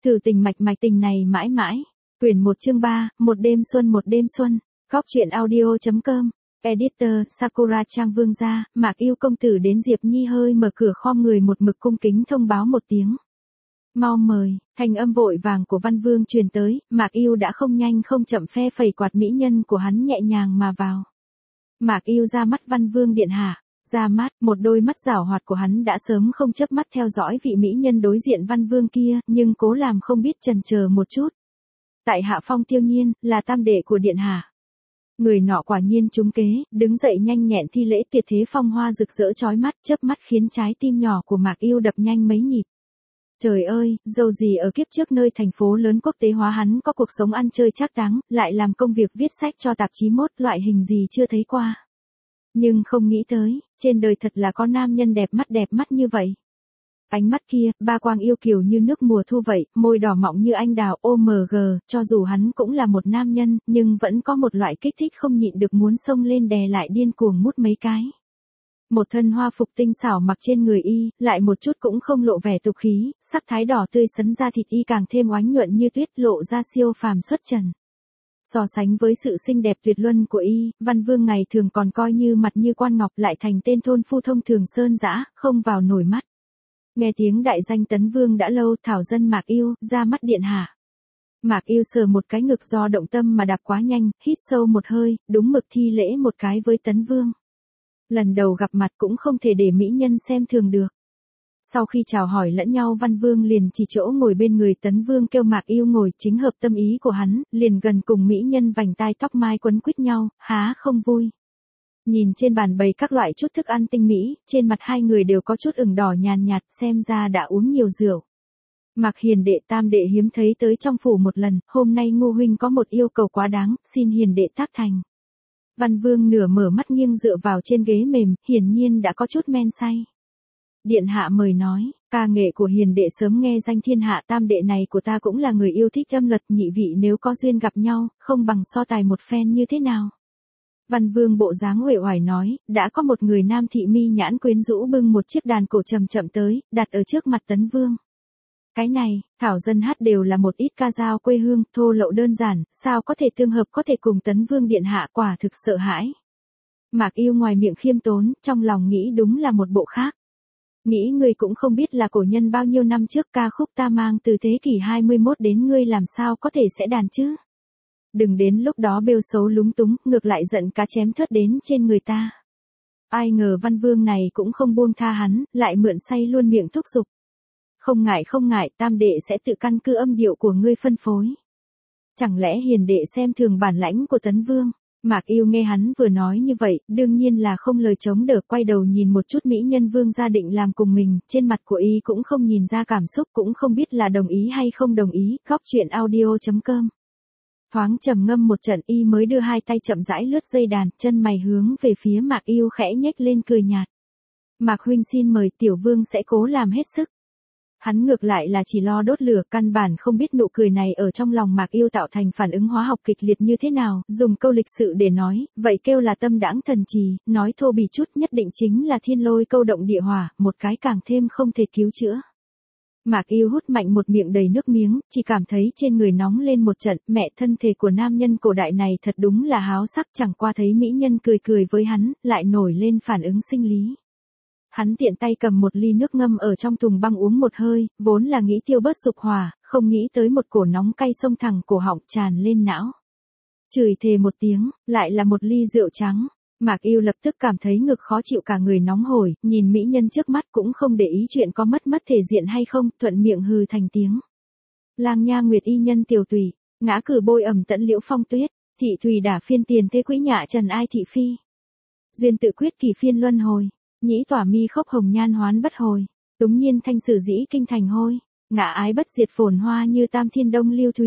Thử tình mạch mạch tình này mãi mãi. Quyển 1 chương 3, một đêm xuân một đêm xuân. Góc truyện audio.com. Editor Sakura Trang Vương gia. Mạc Yêu công tử đến Diệp Nhi hơi mở cửa khom người một mực cung kính thông báo một tiếng. Mau mời, thanh âm vội vàng của Văn Vương truyền tới, Mạc Yêu đã không nhanh không chậm phe phẩy quạt mỹ nhân của hắn nhẹ nhàng mà vào. Mạc Yêu ra mắt Văn Vương điện hạ, ra mắt, một đôi mắt giảo hoạt của hắn đã sớm không chớp mắt theo dõi vị mỹ nhân đối diện Văn Vương kia, nhưng cố làm không biết chần chờ một chút. Tại hạ Phong Tiêu Nhiên, là tam đệ của điện hạ. Người nọ quả nhiên trúng kế, đứng dậy nhanh nhẹn thi lễ, tuyệt thế phong hoa rực rỡ chói mắt, chớp mắt khiến trái tim nhỏ của Mạc Yêu đập nhanh mấy nhịp. Trời ơi, dầu gì ở kiếp trước nơi thành phố lớn quốc tế hóa hắn có cuộc sống ăn chơi trác táng, lại làm công việc viết sách cho tạp chí mốt, loại hình gì chưa thấy qua. Nhưng không nghĩ tới, trên đời thật là có nam nhân đẹp mắt như vậy. Ánh mắt kia, ba quang yêu kiều như nước mùa thu vậy, môi đỏ mọng như anh đào, OMG, cho dù hắn cũng là một nam nhân, nhưng vẫn có một loại kích thích không nhịn được muốn xông lên đè lại điên cuồng mút mấy cái. Một thân hoa phục tinh xảo mặc trên người y, lại một chút cũng không lộ vẻ tục khí, sắc thái đỏ tươi sấn ra thịt y càng thêm oánh nhuận như tuyết, lộ ra siêu phàm xuất trần. So sánh với sự xinh đẹp tuyệt luân của y, Văn Vương ngày thường còn coi như mặt như quan ngọc, lại thành tên thôn phu thông thường sơn dã, không vào nổi mắt. Nghe tiếng đại danh Tấn Vương đã lâu, thảo dân Mạc Yêu, ra mắt điện hạ. Mạc Yêu sờ một cái ngực do động tâm mà đạp quá nhanh, hít sâu một hơi, đúng mực thi lễ một cái với Tấn Vương. Lần đầu gặp mặt cũng không thể để mỹ nhân xem thường được. Sau khi chào hỏi lẫn nhau, Văn Vương liền chỉ chỗ ngồi bên người Tấn Vương kêu Mạc Yêu ngồi, chính hợp tâm ý của hắn, liền gần cùng mỹ nhân vành tai tóc mai quấn quýt nhau, há không vui. Nhìn trên bàn bày các loại chút thức ăn tinh mỹ, trên mặt hai người đều có chút ửng đỏ nhàn nhạt, xem ra đã uống nhiều rượu. Mạc Hiền đệ tam đệ hiếm thấy tới trong phủ một lần, hôm nay Ngô huynh có một yêu cầu quá đáng, xin hiền đệ tác thành. Văn Vương nửa mở mắt nghiêng dựa vào trên ghế mềm, hiển nhiên đã có chút men say. Điện hạ mời nói, ca nghệ của hiền đệ sớm nghe danh thiên hạ, tam đệ này của ta cũng là người yêu thích âm luật, nhị vị nếu có duyên gặp nhau, không bằng so tài một phen như thế nào. Văn Vương bộ dáng uể oải nói, đã có một người nam thị mi nhãn quyến rũ bưng một chiếc đàn cổ chậm chậm tới, đặt ở trước mặt Tấn Vương. Cái này, thảo dân hát đều là một ít ca dao quê hương, thô lậu đơn giản, sao có thể tương hợp có thể cùng Tấn Vương điện hạ, quả thực sợ hãi. Mạc Yêu ngoài miệng khiêm tốn, trong lòng nghĩ đúng là một bộ khác. Nghĩ ngươi cũng không biết là cổ nhân bao nhiêu năm trước ca khúc ta mang từ thế kỷ 21 đến ngươi làm sao có thể sẽ đàn chứ. Đừng đến lúc đó bêu xấu lúng túng, ngược lại giận cá chém thớt đến trên người ta. Ai ngờ Văn Vương này cũng không buông tha hắn, lại mượn say luôn miệng thúc giục. Không ngại, tam đệ sẽ tự căn cứ âm điệu của ngươi phân phối. Chẳng lẽ hiền đệ xem thường bản lãnh của Tấn Vương? Mạc Yêu nghe hắn vừa nói như vậy, đương nhiên là không lời chống đỡ, quay đầu nhìn một chút mỹ nhân Vương gia định làm cùng mình, trên mặt của y cũng không nhìn ra cảm xúc, cũng không biết là đồng ý hay không đồng ý. Góc truyện audio.com. Thoáng trầm ngâm một trận, y mới đưa hai tay chậm rãi lướt dây đàn, chân mày hướng về phía Mạc Yêu khẽ nhếch lên cười nhạt. Mạc huynh xin mời, tiểu vương sẽ cố làm hết sức. Hắn ngược lại là chỉ lo đốt lửa, căn bản không biết nụ cười này ở trong lòng Mạc Yêu tạo thành phản ứng hóa học kịch liệt như thế nào, dùng câu lịch sự để nói, vậy kêu là tâm đãng thần trì, nói thô bỉ chút nhất định chính là thiên lôi câu động địa hỏa, một cái càng thêm không thể cứu chữa. Mạc Yêu hút mạnh một miệng đầy nước miếng, chỉ cảm thấy trên người nóng lên một trận, mẹ thân thể của nam nhân cổ đại này thật đúng là háo sắc, chẳng qua thấy mỹ nhân cười với hắn, lại nổi lên phản ứng sinh lý. Hắn tiện tay cầm một ly nước ngâm ở trong thùng băng uống một hơi, vốn là nghĩ tiêu bớt dục hỏa, không nghĩ tới một cổ nóng cay xông thẳng cổ họng tràn lên não. Chửi thề một tiếng, lại là một ly rượu trắng. Mạc Yêu lập tức cảm thấy ngực khó chịu, cả người nóng hổi, nhìn mỹ nhân trước mắt cũng không để ý chuyện có mất thể diện hay không, thuận miệng hừ thành tiếng. Lang nha nguyệt y nhân tiểu tùy, ngã cử bôi ẩm tẫn liễu phong tuyết, thị thùy đả phiên tiền thế quỹ nhạ trần ai thị phi. Duyên tự quyết kỳ phiên luân hồi, nhĩ tỏa mi khốc hồng nhan hoán bất hồi, túng nhiên thanh sử dĩ kinh thành hôi, ngã ái bất diệt phồn hoa như tam thiên đông lưu thủy.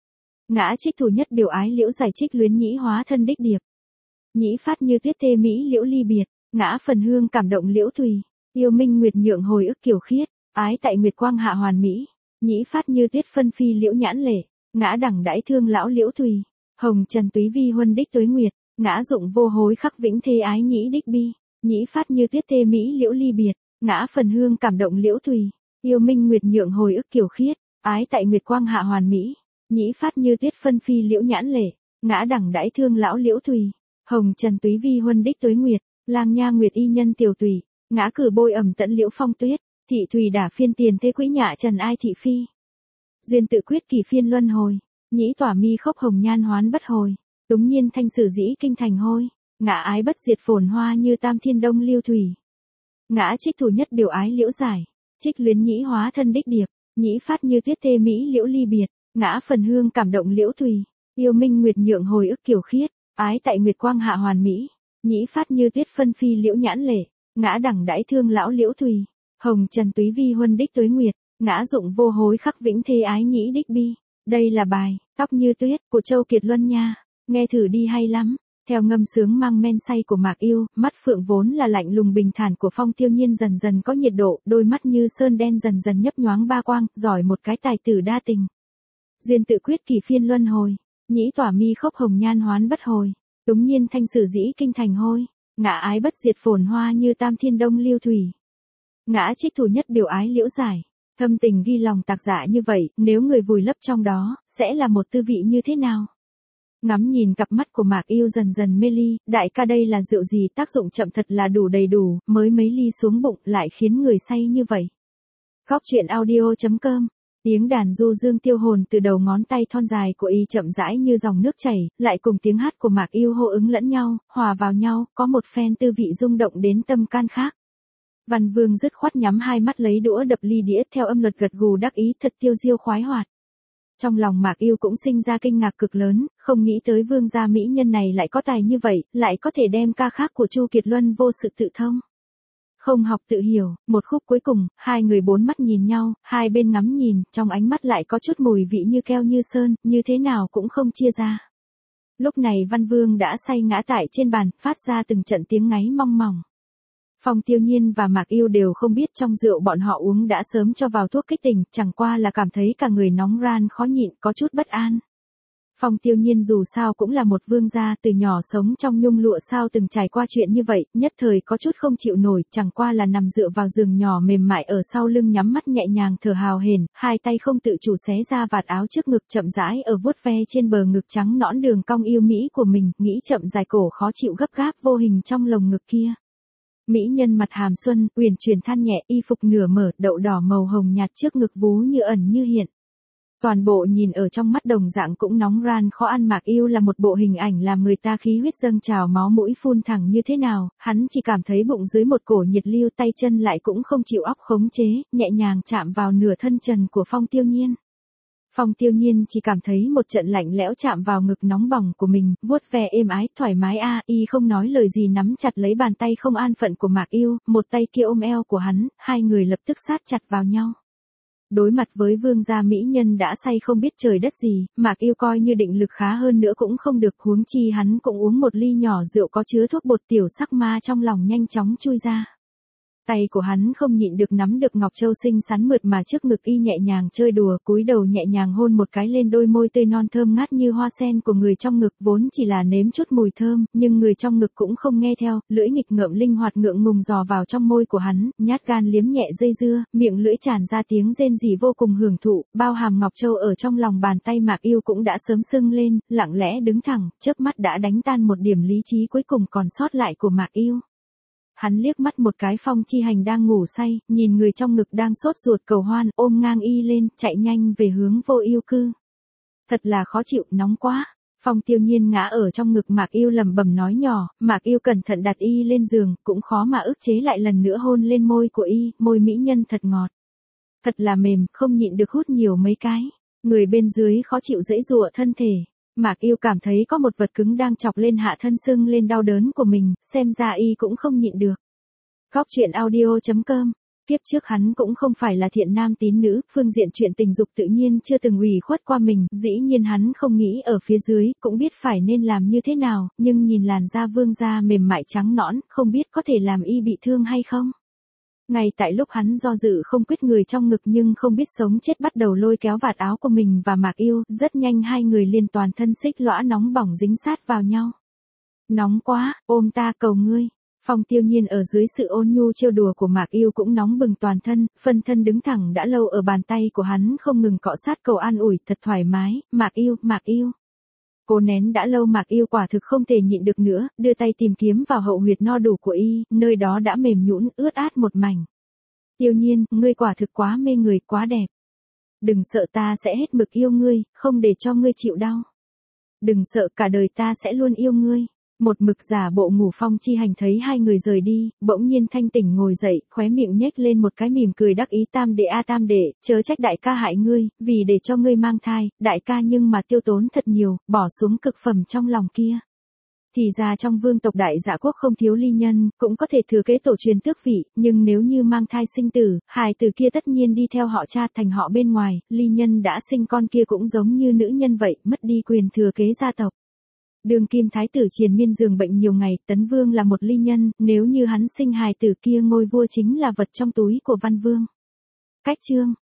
Ngã trích thủ nhất biểu ái liễu giải trích luyến nhĩ hóa thân đích điệp. Nhĩ phát như tuyết tê mỹ liễu ly biệt, ngã phần hương cảm động liễu thùy, yêu minh nguyệt nhượng hồi ức kiều khiết, ái tại nguyệt quang hạ hoàn mỹ, nhĩ phát như tuyết phân phi liễu nhãn lệ, ngã đẳng đãi thương lão liễu thùy, hồng trần túy vi huân đích tuế nguyệt, ngã dụng vô hối khắc vĩnh thê ái nhĩ đích bi, nhĩ phát như tuyết tê mỹ liễu ly biệt, ngã phần hương cảm động liễu thùy, yêu minh nguyệt nhượng hồi ức kiều khiết, Ái tại nguyệt quang hạ hoàn mỹ, nhĩ phát như tuyết phân phi liễu nhãn lệ, ngã đẳng đãi thương lão liễu thùy, hồng trần túy vi huân đích tuế nguyệt, lang nha nguyệt y nhân tiểu tùy, ngã cử bôi ẩm tận liễu phong tuyết, thị thùy đả phiên tiền thế quỹ nhạ trần ai thị phi. Duyên tự quyết kỳ phiên luân hồi, nhĩ tỏa mi khốc hồng nhan hoán bất hồi, túng nhiên thanh sử dĩ kinh thành hôi, ngã ái bất diệt phồn hoa như tam thiên đông lưu thủy. Ngã trích thủ nhất biểu ái liễu giải, trích luyến nhĩ hóa thân đích điệp, nhĩ phát như tuyết tê mỹ liễu ly biệt, ngã phần hương cảm động liễu thùy, yêu minh nguyệt nhượng hồi ức kiều khiết, ái tại nguyệt quang hạ hoàn mỹ, nhĩ phát như tuyết phân phi liễu nhãn lệ, ngã đẳng đãi thương lão liễu thùy, hồng trần túy vi huân đích tuế nguyệt, ngã dụng vô hối khắc vĩnh thê ái nhĩ đích bi. Đây là bài Tóc như tuyết của Châu Kiệt Luân nha, nghe thử đi hay lắm. Theo ngâm sướng mang men say của Mạc Yêu, mắt phượng vốn là lạnh lùng bình thản của Phong Tiêu Nhiên dần dần có nhiệt độ, đôi mắt như sơn đen dần dần nhấp nhoáng ba quang, giỏi một cái tài tử đa tình. Duyên tự quyết kỳ phiên luân hồi, nhĩ tỏa mi khốc hồng nhan hoán bất hồi, túng nhiên thanh sử dĩ kinh thành hôi, ngã ái bất diệt phồn hoa như tam thiên đông lưu thủy. Ngã trích thủ nhất biểu ái liễu giải, thâm tình ghi lòng tạc dạ như vậy, nếu người vùi lấp trong đó, sẽ là một tư vị như thế nào? Ngắm nhìn cặp mắt của Mạc Yêu dần dần mê ly, đại ca đây là rượu gì, tác dụng chậm thật là đủ đầy đủ, mới mấy ly xuống bụng lại khiến người say như vậy. Góc truyện audio.com, tiếng đàn du dương tiêu hồn từ đầu ngón tay thon dài của y chậm rãi như dòng nước chảy, lại cùng tiếng hát của Mạc Yêu hô ứng lẫn nhau, hòa vào nhau, có một phen tư vị rung động đến tâm can khác. Văn Vương dứt khoát nhắm hai mắt lấy đũa đập ly đĩa theo âm luật gật gù đắc ý thật tiêu diêu khoái hoạt. Trong lòng Mạc Yêu cũng sinh ra kinh ngạc cực lớn, không nghĩ tới vương gia mỹ nhân này lại có tài như vậy, lại có thể đem ca khác của Chu Kiệt Luân vô sự tự thông. Không học tự hiểu, một khúc cuối cùng, hai người bốn mắt nhìn nhau, hai bên ngắm nhìn, trong ánh mắt lại có chút mùi vị như keo như sơn, như thế nào cũng không chia ra. Lúc này Văn Vương đã say ngã tại trên bàn, phát ra từng trận tiếng ngáy mong mỏng. Phong Tiêu Nhiên và Mạc Yêu đều không biết trong rượu bọn họ uống đã sớm cho vào thuốc kích tỉnh, chẳng qua là cảm thấy cả người nóng ran khó nhịn, có chút bất an. Phong Tiêu Nhiên dù sao cũng là một vương gia, từ nhỏ sống trong nhung lụa sao từng trải qua chuyện như vậy, nhất thời có chút không chịu nổi, chẳng qua là nằm dựa vào giường nhỏ mềm mại ở sau lưng nhắm mắt nhẹ nhàng thở hào hển, hai tay không tự chủ xé ra vạt áo trước ngực chậm rãi ở vuốt ve trên bờ ngực trắng nõn đường cong yêu mỹ của mình, nghĩ chậm dài cổ khó chịu gấp gáp vô hình trong lồng ngực kia. Mỹ nhân mặt hàm xuân, uyển chuyển than nhẹ, y phục nửa mở, đậu đỏ màu hồng nhạt trước ngực vú như ẩn như hiện. Toàn bộ nhìn ở trong mắt đồng dạng cũng nóng ran khó ăn. Mạc Yêu là một bộ hình ảnh làm người ta khí huyết dâng trào, máu mũi phun thẳng như thế nào, hắn chỉ cảm thấy bụng dưới một cổ nhiệt lưu, tay chân lại cũng không chịu óc khống chế, nhẹ nhàng chạm vào nửa thân trần của Phong Tiêu Nhiên. Phong Tiêu Nhiên chỉ cảm thấy một trận lạnh lẽo chạm vào ngực nóng bỏng của mình, vuốt ve êm ái, thoải mái y không nói lời gì nắm chặt lấy bàn tay không an phận của Mạc Yêu, một tay kia ôm eo của hắn, hai người lập tức sát chặt vào nhau. Đối mặt với vương gia mỹ nhân đã say không biết trời đất gì, Mạc Yêu coi như định lực khá hơn nữa cũng không được, huống chi hắn cũng uống một ly nhỏ rượu có chứa thuốc bột, tiểu sắc ma trong lòng nhanh chóng chui ra. Tay của hắn không nhịn được nắm được Ngọc Châu xinh xắn mượt mà trước ngực y nhẹ nhàng chơi đùa, cúi đầu nhẹ nhàng hôn một cái lên đôi môi tươi non thơm ngát như hoa sen của người trong ngực, vốn chỉ là nếm chút mùi thơm, nhưng người trong ngực cũng không nghe theo, lưỡi nghịch ngợm linh hoạt ngượng ngùng dò vào trong môi của hắn, nhát gan liếm nhẹ dây dưa, miệng lưỡi tràn ra tiếng rên rỉ vô cùng hưởng thụ, bao hàm Ngọc Châu ở trong lòng bàn tay Mạc Yêu cũng đã sớm sưng lên, lặng lẽ đứng thẳng, chớp mắt đã đánh tan một điểm lý trí cuối cùng còn sót lại của Mạc Yêu. Hắn liếc mắt một cái Phong Chi Hành đang ngủ say, nhìn người trong ngực đang sốt ruột cầu hoan, ôm ngang y lên, chạy nhanh về hướng Vô Yêu cư. Thật là khó chịu, nóng quá. Phong Tiêu Nhiên ngã ở trong ngực Mạc Yêu lẩm bẩm nói nhỏ, Mạc Yêu cẩn thận đặt y lên giường, cũng khó mà ức chế lại lần nữa hôn lên môi của y, môi mỹ nhân thật ngọt. Thật là mềm, không nhịn được hút nhiều mấy cái. Người bên dưới khó chịu giãy giụa thân thể. Mạc Yêu cảm thấy có một vật cứng đang chọc lên hạ thân sưng lên đau đớn của mình, xem ra y cũng không nhịn được. Góc truyện audio.com, kiếp trước hắn cũng không phải là thiện nam tín nữ, phương diện chuyện tình dục tự nhiên chưa từng ủy khuất qua mình, dĩ nhiên hắn không nghĩ ở phía dưới, cũng biết phải nên làm như thế nào, nhưng nhìn làn da vương da mềm mại trắng nõn, không biết có thể làm y bị thương hay không. Ngay tại lúc hắn do dự không quyết, người trong ngực nhưng không biết sống chết bắt đầu lôi kéo vạt áo của mình và Mạc Yêu, rất nhanh hai người liền toàn thân xích lõa nóng bỏng dính sát vào nhau. Nóng quá, ôm ta cầu ngươi. Phong Tiêu Nhiên ở dưới sự ôn nhu trêu đùa của Mạc Yêu cũng nóng bừng toàn thân, phân thân đứng thẳng đã lâu ở bàn tay của hắn không ngừng cọ sát cầu an ủi thật thoải mái, Mạc Yêu. Cố nén đã lâu Mạc Yêu quả thực không thể nhịn được nữa, đưa tay tìm kiếm vào hậu huyệt no đủ của y, nơi đó đã mềm nhũn ướt át một mảnh. Tiêu Nhiên, ngươi quả thực quá mê người, quá đẹp. Đừng sợ ta sẽ hết mực yêu ngươi, không để cho ngươi chịu đau. Đừng sợ cả đời ta sẽ luôn yêu ngươi. Một mực giả bộ ngủ Phong Chi Hành thấy hai người rời đi, bỗng nhiên thanh tỉnh ngồi dậy, khóe miệng nhếch lên một cái mỉm cười đắc ý tam đệ a tam đệ, chớ trách đại ca hại ngươi, vì để cho ngươi mang thai, đại ca nhưng mà tiêu tốn thật nhiều, bỏ xuống cực phẩm trong lòng kia. Thì ra trong vương tộc đại dạ quốc không thiếu ly nhân, cũng có thể thừa kế tổ truyền tước vị, nhưng nếu như mang thai sinh tử, hài tử kia tất nhiên đi theo họ cha thành họ bên ngoài, ly nhân đã sinh con kia cũng giống như nữ nhân vậy, mất đi quyền thừa kế gia tộc. Đương kim thái tử triền miên giường bệnh nhiều ngày, Tấn Vương là một ly nhân, nếu như hắn sinh hài tử kia ngôi vua chính là vật trong túi của Văn Vương. Cách chương